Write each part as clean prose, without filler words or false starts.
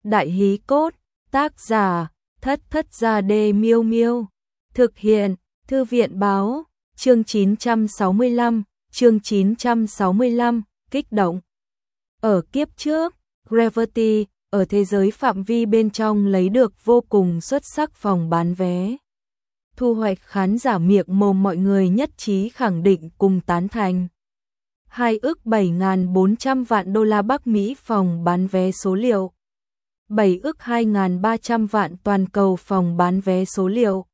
Đại hí cốt, tác giả, Thất Thất Gia Đê Miêu Miêu. Thực hiện, Thư viện báo, chương 965, kích động. Ở kiếp trước, Gravity, ở thế giới phạm vi bên trong lấy được vô cùng xuất sắc phòng bán vé. Thu hoạch khán giả miệng mồm mọi người nhất trí khẳng định cùng tán thành. 2 ức 7.400 vạn đô la Bắc Mỹ phòng bán vé số liệu. 7 ức 2.300 vạn toàn cầu phòng bán vé số liệu.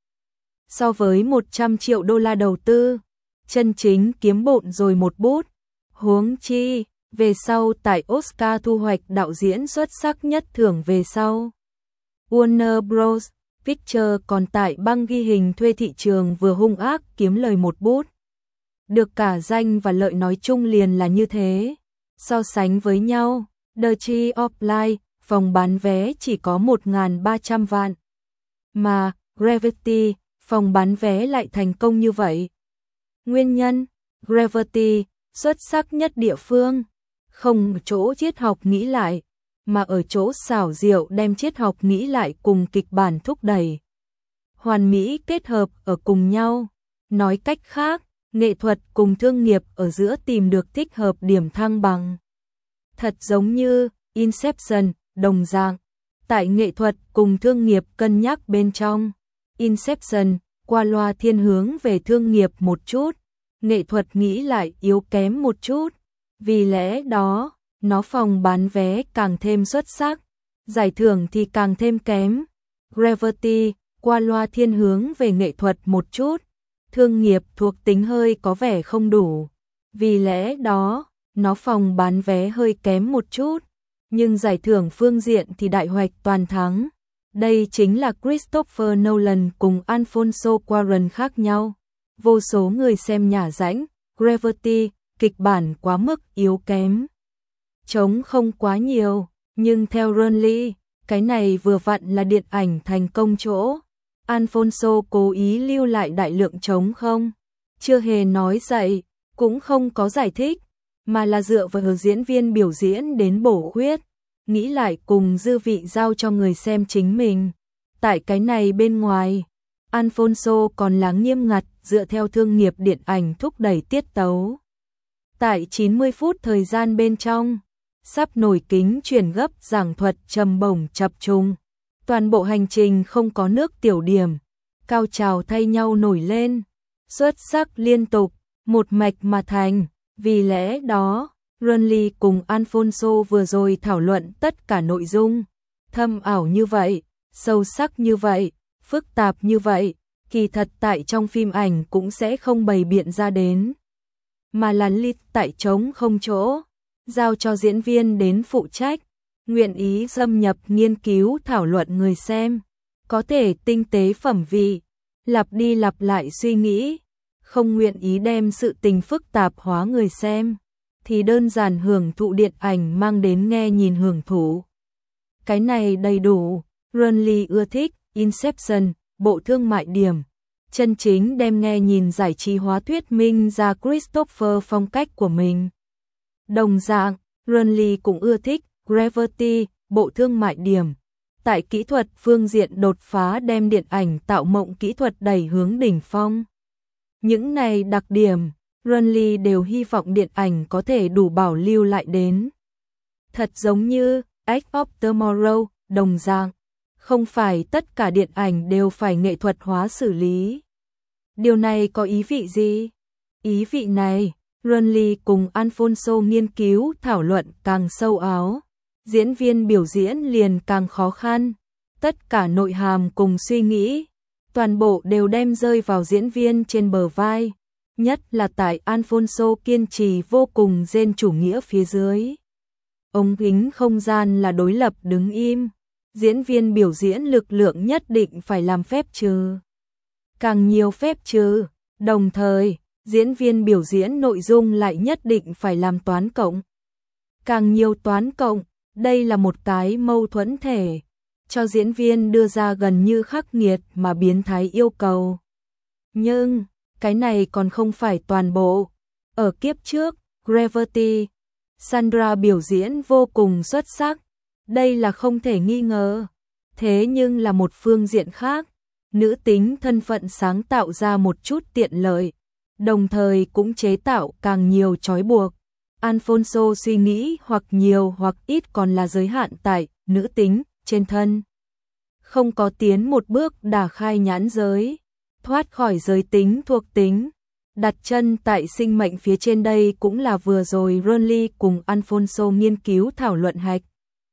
So với 100 triệu đô la đầu tư, chân chính kiếm bộn rồi một bút. Huống chi, về sau tại Oscar thu hoạch đạo diễn xuất sắc nhất thưởng về sau. Warner Bros. Pictures còn tại băng ghi hình thuê thị trường vừa hung ác kiếm lời một bút. Được cả danh và lợi nói chung liền là như thế. So sánh với nhau, The Tree of Life, phòng bán vé chỉ có 1.300 vạn. Mà, Gravity, phòng bán vé lại thành công như vậy. Nguyên nhân, Gravity, xuất sắc nhất địa phương. Không ở chỗ triết học nghĩ lại, mà ở chỗ xảo diệu đem triết học nghĩ lại cùng kịch bản thúc đẩy. Hoàn mỹ kết hợp ở cùng nhau. Nói cách khác, nghệ thuật cùng thương nghiệp ở giữa tìm được thích hợp điểm thăng bằng. Thật giống như Inception, đồng dạng. Tại nghệ thuật cùng thương nghiệp cân nhắc bên trong. Inception, qua loa thiên hướng về thương nghiệp một chút. Nghệ thuật nghĩ lại yếu kém một chút. Vì lẽ đó, nó phòng bán vé càng thêm xuất sắc. Giải thưởng thì càng thêm kém. Gravity, qua loa thiên hướng về nghệ thuật một chút. Thương nghiệp thuộc tính hơi có vẻ không đủ. Vì lẽ đó, nó phòng bán vé hơi kém một chút. Nhưng giải thưởng phương diện thì đại hoạch toàn thắng. Đây chính là Christopher Nolan cùng Alfonso Cuarón khác nhau. Vô số người xem nhả rãnh, Gravity, kịch bản quá mức yếu kém. Trống không quá nhiều, nhưng theo Ronley, cái này vừa vặn là điện ảnh thành công chỗ. Alfonso cố ý lưu lại đại lượng trống không, chưa hề nói dậy, cũng không có giải thích, mà là dựa vào diễn viên biểu diễn đến bổ khuyết, nghĩ lại cùng dư vị giao cho người xem chính mình. Tại cái này bên ngoài, Alfonso còn là nghiêm ngặt dựa theo thương nghiệp điện ảnh thúc đẩy tiết tấu. Tại 90 phút thời gian bên trong, sắp nổi kính chuyển gấp giảng thuật trầm bổng chập trùng. Toàn bộ hành trình không có nước tiểu điểm, cao trào thay nhau nổi lên, xuất sắc liên tục, một mạch mà thành. Vì lẽ đó, Ronley cùng Alfonso vừa rồi thảo luận tất cả nội dung, thâm ảo như vậy, sâu sắc như vậy, phức tạp như vậy, kỳ thật tại trong phim ảnh cũng sẽ không bày biện ra đến. Mà là lít tại trống không chỗ, giao cho diễn viên đến phụ trách. Nguyện ý xâm nhập nghiên cứu thảo luận người xem, có thể tinh tế phẩm vị, lặp đi lặp lại suy nghĩ, không nguyện ý đem sự tình phức tạp hóa người xem, thì đơn giản hưởng thụ điện ảnh mang đến nghe nhìn hưởng thụ. Cái này đầy đủ, Ronley ưa thích Inception, bộ thương mại điểm, chân chính đem nghe nhìn giải trí hóa thuyết minh ra Christopher phong cách của mình. Đồng dạng, Ronley cũng ưa thích Gravity, bộ thương mại điểm. Tại kỹ thuật phương diện đột phá đem điện ảnh tạo mộng kỹ thuật đẩy hướng đỉnh phong. Những này đặc điểm, Ronley đều hy vọng điện ảnh có thể đủ bảo lưu lại đến. Thật giống như Edge of Tomorrow, đồng dạng. Không phải tất cả điện ảnh đều phải nghệ thuật hóa xử lý. Điều này có ý vị gì? Ý vị này, Ronley cùng Alfonso nghiên cứu thảo luận càng sâu áo. Diễn viên biểu diễn liền càng khó khăn, tất cả nội hàm cùng suy nghĩ, toàn bộ đều đem rơi vào diễn viên trên bờ vai, nhất là tại Alfonso kiên trì vô cùng gen chủ nghĩa phía dưới. Ống kính không gian là đối lập đứng im, diễn viên biểu diễn lực lượng nhất định phải làm phép trừ. Càng nhiều phép trừ, đồng thời, diễn viên biểu diễn nội dung lại nhất định phải làm toán cộng. Càng nhiều toán cộng, đây là một cái mâu thuẫn thể, cho diễn viên đưa ra gần như khắc nghiệt mà biến thái yêu cầu. Nhưng, cái này còn không phải toàn bộ. Ở kiếp trước, Gravity, Sandra biểu diễn vô cùng xuất sắc, đây là không thể nghi ngờ. Thế nhưng là một phương diện khác, nữ tính thân phận sáng tạo ra một chút tiện lợi, đồng thời cũng chế tạo càng nhiều trói buộc. Alfonso suy nghĩ hoặc nhiều hoặc ít còn là giới hạn tại nữ tính trên thân. Không có tiến một bước đả khai nhãn giới, thoát khỏi giới tính thuộc tính, đặt chân tại sinh mệnh phía trên. Đây cũng là vừa rồi Renly cùng Alfonso nghiên cứu thảo luận hạch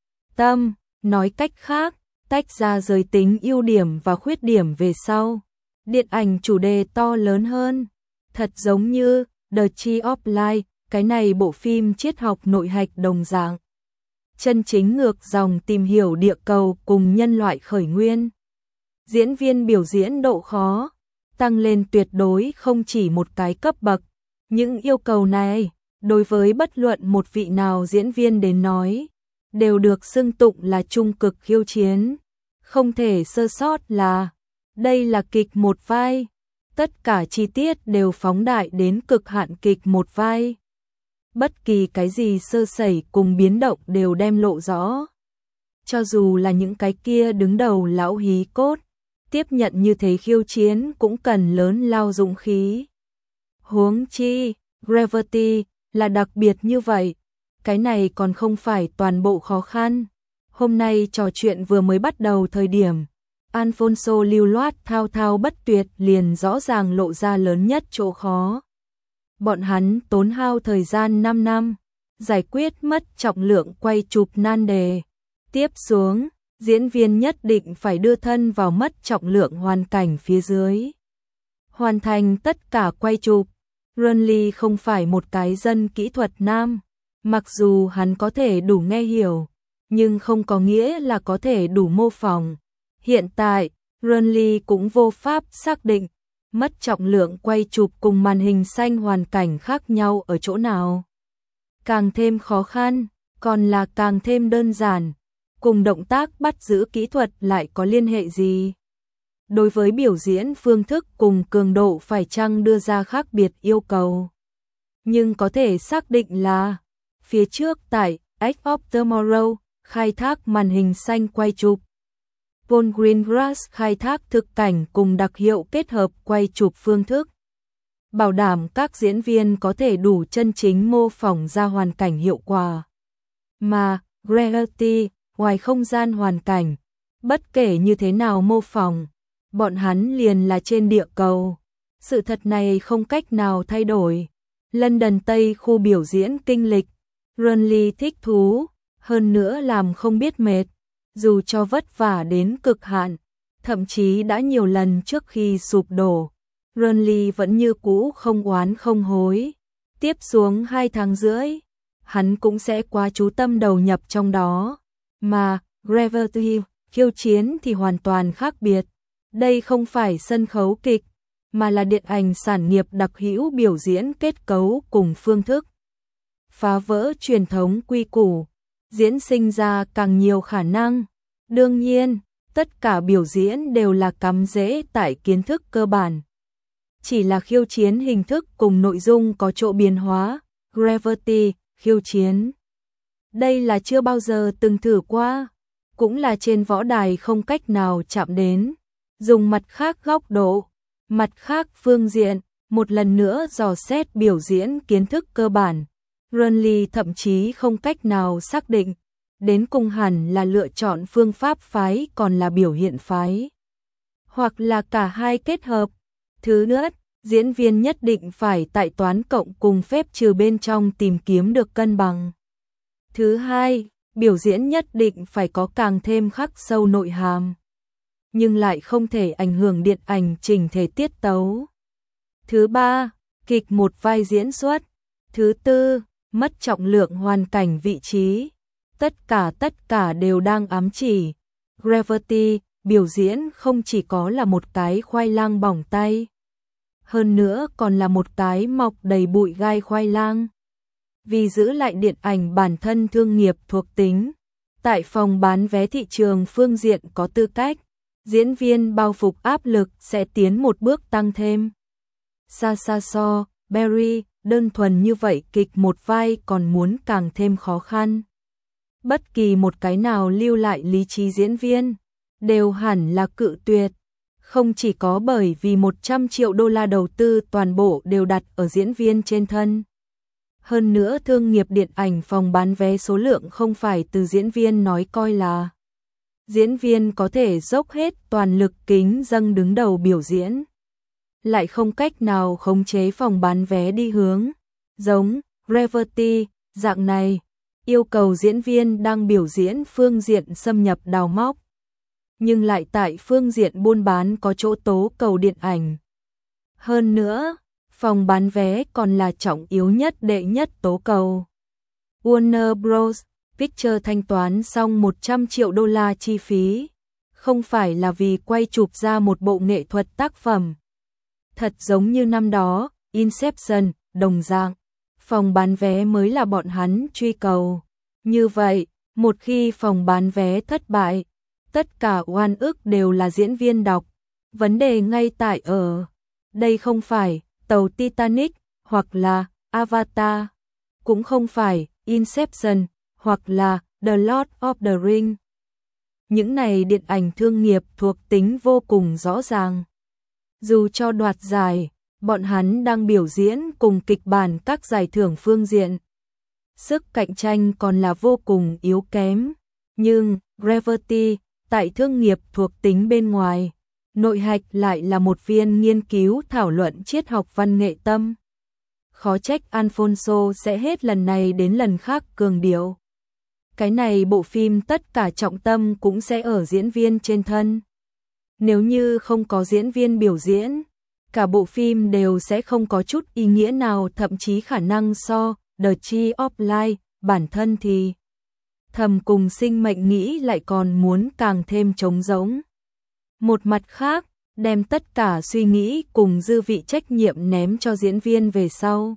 tâm, nói cách khác, tách ra giới tính ưu điểm và khuyết điểm về sau. Điện ảnh chủ đề to lớn hơn, thật giống như The Tree of Life, cái này bộ phim triết học nội hạch đồng dạng. Chân chính ngược dòng tìm hiểu địa cầu cùng nhân loại khởi nguyên. Diễn viên biểu diễn độ khó tăng lên tuyệt đối không chỉ một cái cấp bậc. Những yêu cầu này, đối với bất luận một vị nào diễn viên đến nói, đều được xưng tụng là trung cực khiêu chiến. Không thể sơ sót là, đây là kịch một vai. Tất cả chi tiết đều phóng đại đến cực hạn kịch một vai. Bất kỳ cái gì sơ sẩy cùng biến động đều đem lộ rõ. Cho dù là những cái kia đứng đầu lão hí cốt, tiếp nhận như thế khiêu chiến cũng cần lớn lao dũng khí. Huống chi, Gravity là đặc biệt như vậy. Cái này còn không phải toàn bộ khó khăn. Hôm nay trò chuyện vừa mới bắt đầu thời điểm, Alfonso lưu loát thao thao bất tuyệt liền rõ ràng lộ ra lớn nhất chỗ khó. Bọn hắn tốn hao thời gian 5 năm, giải quyết mất trọng lượng quay chụp nan đề. Tiếp xuống, diễn viên nhất định phải đưa thân vào mất trọng lượng hoàn cảnh phía dưới. Hoàn thành tất cả quay chụp, Renly không phải một cái dân kỹ thuật nam. Mặc dù hắn có thể đủ nghe hiểu, nhưng không có nghĩa là có thể đủ mô phỏng. Hiện tại, Renly cũng vô pháp xác định mất trọng lượng quay chụp cùng màn hình xanh hoàn cảnh khác nhau ở chỗ nào. Càng thêm khó khăn, còn là càng thêm đơn giản, cùng động tác bắt giữ kỹ thuật lại có liên hệ gì? Đối với biểu diễn phương thức cùng cường độ phải chăng đưa ra khác biệt yêu cầu. Nhưng có thể xác định là, phía trước tại Edge of Tomorrow, khai thác màn hình xanh quay chụp. Paul Greengrass khai thác thực cảnh cùng đặc hiệu kết hợp quay chụp phương thức. Bảo đảm các diễn viên có thể đủ chân chính mô phỏng ra hoàn cảnh hiệu quả. Mà, Gravity, ngoài không gian hoàn cảnh, bất kể như thế nào mô phỏng, bọn hắn liền là trên địa cầu. Sự thật này không cách nào thay đổi. London Tây khu biểu diễn kinh lịch, Renly thích thú, hơn nữa làm không biết mệt, dù cho vất vả đến cực hạn, thậm chí đã nhiều lần trước khi sụp đổ, Renly vẫn như cũ không oán không hối. Tiếp xuống 2 tháng rưỡi, hắn cũng sẽ quá chú tâm đầu nhập trong đó, mà Gravity khiêu chiến thì hoàn toàn khác biệt. Đây không phải sân khấu kịch, mà là điện ảnh sản nghiệp đặc hữu biểu diễn kết cấu cùng phương thức. Phá vỡ truyền thống quy củ, diễn sinh ra càng nhiều khả năng. Đương nhiên, tất cả biểu diễn đều là cắm rễ tại kiến thức cơ bản. Chỉ là khiêu chiến hình thức cùng nội dung có chỗ biến hóa. Gravity, khiêu chiến. Đây là chưa bao giờ từng thử qua, cũng là trên võ đài không cách nào chạm đến. Dùng mặt khác góc độ, mặt khác phương diện, một lần nữa dò xét biểu diễn kiến thức cơ bản. Renly thậm chí không cách nào xác định, đến cùng hẳn là lựa chọn phương pháp phái còn là biểu hiện phái. Hoặc là cả hai kết hợp. Thứ nữa, diễn viên nhất định phải tại toán cộng cùng phép trừ bên trong tìm kiếm được cân bằng. Thứ hai, biểu diễn nhất định phải có càng thêm khắc sâu nội hàm, nhưng lại không thể ảnh hưởng điện ảnh chỉnh thể tiết tấu. Thứ ba, kịch một vai diễn xuất. Thứ tư, mất trọng lượng hoàn cảnh vị trí. Tất cả đều đang ám chỉ. Gravity, biểu diễn không chỉ có là một cái khoai lang bỏng tay, hơn nữa còn là một cái mọc đầy bụi gai khoai lang. Vì giữ lại điện ảnh bản thân thương nghiệp thuộc tính, tại phòng bán vé thị trường phương diện có tư cách, diễn viên bao phục áp lực sẽ tiến một bước tăng thêm. So, Barry, đơn thuần như vậy kịch một vai còn muốn càng thêm khó khăn. bất kỳ một cái nào lưu lại lý trí diễn viên, đều hẳn là cự tuyệt. Không chỉ có bởi vì 100 triệu đô la đầu tư toàn bộ đều đặt ở diễn viên trên thân. Hơn nữa thương nghiệp điện ảnh phòng bán vé số lượng không phải từ diễn viên nói coi là. Diễn viên có thể dốc hết toàn lực kính dâng đứng đầu biểu diễn. Lại không cách nào khống chế phòng bán vé đi hướng. Giống Gravity, dạng này, yêu cầu diễn viên đang biểu diễn phương diện xâm nhập đào móc. Nhưng lại tại phương diện buôn bán có chỗ tố cầu điện ảnh. Hơn nữa, phòng bán vé còn là trọng yếu nhất đệ nhất tố cầu. Warner Bros. Pictures thanh toán xong 100 triệu đô la chi phí, không phải là vì quay chụp ra một bộ nghệ thuật tác phẩm. Thật giống như năm đó, Inception, đồng dạng, phòng bán vé mới là bọn hắn truy cầu. Như vậy, một khi phòng bán vé thất bại, tất cả oan ức đều là diễn viên đọc. Vấn đề ngay tại ở, đây không phải tàu Titanic, hoặc là Avatar, cũng không phải Inception, hoặc là The Lord of the Rings. Những này điện ảnh thương nghiệp thuộc tính vô cùng rõ ràng. Dù cho đoạt giải, bọn hắn đang biểu diễn cùng kịch bản các giải thưởng phương diện. Sức cạnh tranh còn là vô cùng yếu kém. Nhưng Gravity, tại thương nghiệp thuộc tính bên ngoài, nội hạch lại là một viên nghiên cứu thảo luận triết học văn nghệ tâm. Khó trách Alfonso sẽ hết lần này đến lần khác cường điệu. Cái này bộ phim tất cả trọng tâm cũng sẽ ở diễn viên trên thân. Nếu như không có diễn viên biểu diễn, cả bộ phim đều sẽ không có chút ý nghĩa nào, thậm chí khả năng so The Tree of Life bản thân thì thầm cùng sinh mệnh nghĩ lại còn muốn càng thêm trống rỗng. Một mặt khác, đem tất cả suy nghĩ cùng dư vị trách nhiệm ném cho diễn viên về sau.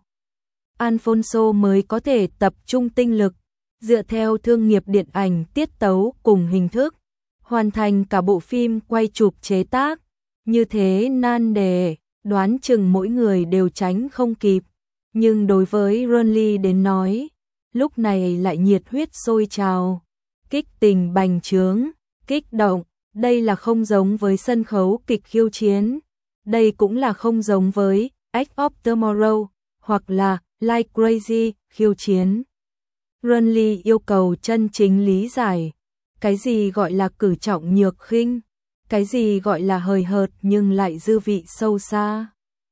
Alfonso mới có thể tập trung tinh lực, dựa theo thương nghiệp điện ảnh tiết tấu cùng hình thức, hoàn thành cả bộ phim quay chụp chế tác. Như thế nan đề, đoán chừng mỗi người đều tránh không kịp. Nhưng đối với Ronly đến nói, lúc này lại nhiệt huyết sôi trào, kích tình bành trướng, kích động. Đây là không giống với sân khấu kịch khiêu chiến. Đây cũng là không giống với Edge of Tomorrow hoặc là Like Crazy khiêu chiến. Ronly yêu cầu chân chính lý giải cái gì gọi là cử trọng nhược khinh, cái gì gọi là hời hợt nhưng lại dư vị sâu xa.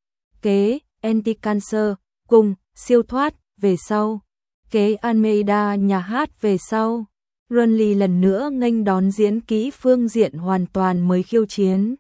Kế Anti-Cancer cùng siêu thoát về sau, kế Almeida nhà hát về sau. Ronly lần nữa nghênh đón diễn kỹ phương diện hoàn toàn mới khiêu chiến.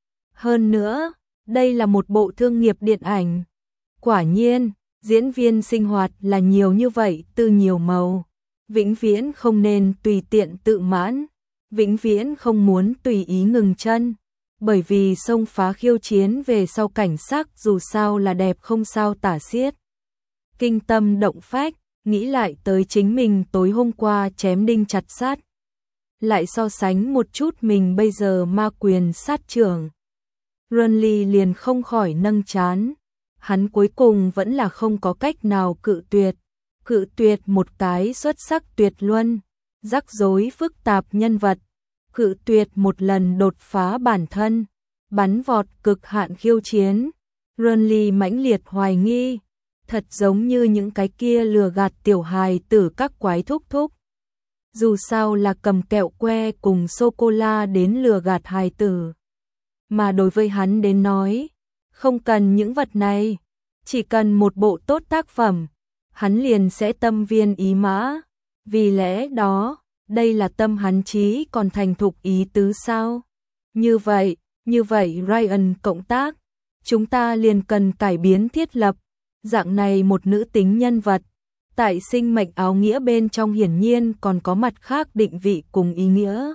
Hơn nữa, đây là một bộ thương nghiệp điện ảnh. Quả nhiên, diễn viên sinh hoạt là nhiều như vậy từ nhiều màu. Vĩnh viễn không nên tùy tiện tự mãn, vĩnh viễn không muốn tùy ý ngừng chân. Bởi vì xông phá khiêu chiến về sau cảnh sắc dù sao là đẹp không sao tả xiết. Kinh tâm động phách. Nghĩ lại tới chính mình tối hôm qua chém đinh chặt sắt, lại so sánh một chút mình bây giờ ma quyền sát trưởng. Ronly liền không khỏi nâng trán. Hắn cuối cùng vẫn là không có cách nào cự tuyệt một cái xuất sắc tuyệt luân, rắc rối phức tạp nhân vật, cự tuyệt một lần đột phá bản thân, bắn vọt cực hạn khiêu chiến. Ronly mãnh liệt hoài nghi, thật giống như những cái kia lừa gạt tiểu hài tử các quái thúc thúc. Dù sao là cầm kẹo que cùng sô-cô-la đến lừa gạt hài tử. Mà đối với hắn đến nói, không cần những vật này, chỉ cần một bộ tốt tác phẩm, hắn liền sẽ tâm viên ý mã. Vì lẽ đó, đây là tâm hắn trí còn thành thục ý tứ sao? Như vậy Ryan cộng tác, chúng ta liền cần cải biến thiết lập. Dạng này một nữ tính nhân vật, tại sinh mệnh áo nghĩa bên trong hiển nhiên còn có mặt khác định vị cùng ý nghĩa.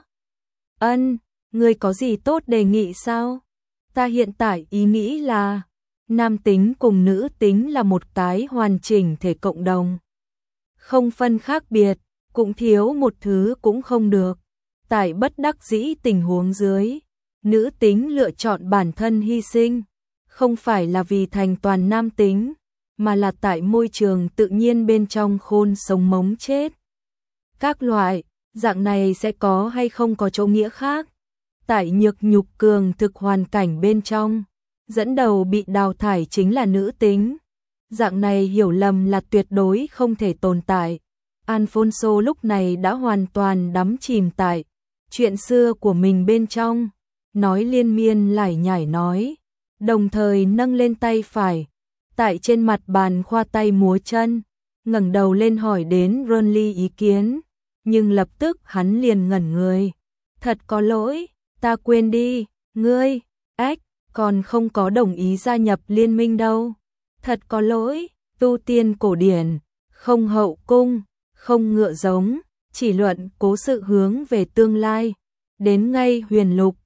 Ân, ngươi có gì tốt đề nghị sao? Ta hiện tại ý nghĩ là, nam tính cùng nữ tính là một cái hoàn chỉnh thể cộng đồng. Không phân khác biệt, cũng thiếu một thứ cũng không được. Tại bất đắc dĩ tình huống dưới, nữ tính lựa chọn bản thân hy sinh, không phải là vì thành toàn nam tính, mà là tại môi trường tự nhiên bên trong khôn sống mống chết. các loại, dạng này sẽ có hay không có chỗ nghĩa khác. Tại nhược nhục cường thực hoàn cảnh bên trong, dẫn đầu bị đào thải chính là nữ tính. Dạng này hiểu lầm là tuyệt đối không thể tồn tại. Alfonso lúc này đã hoàn toàn đắm chìm tại chuyện xưa của mình bên trong, nói liên miên lải nhải nói, đồng thời nâng lên tay phải, tại trên mặt bàn khoa tay múa chân, ngẩng đầu lên hỏi đến Ronly ý kiến, nhưng lập tức hắn liền ngẩn người. Thật có lỗi, ta quên đi, ngươi, còn không có đồng ý gia nhập liên minh đâu. Thật có lỗi, tu tiên cổ điển, không hậu cung, không ngựa giống, chỉ luận cố sự hướng về tương lai. Đến ngay huyền lục,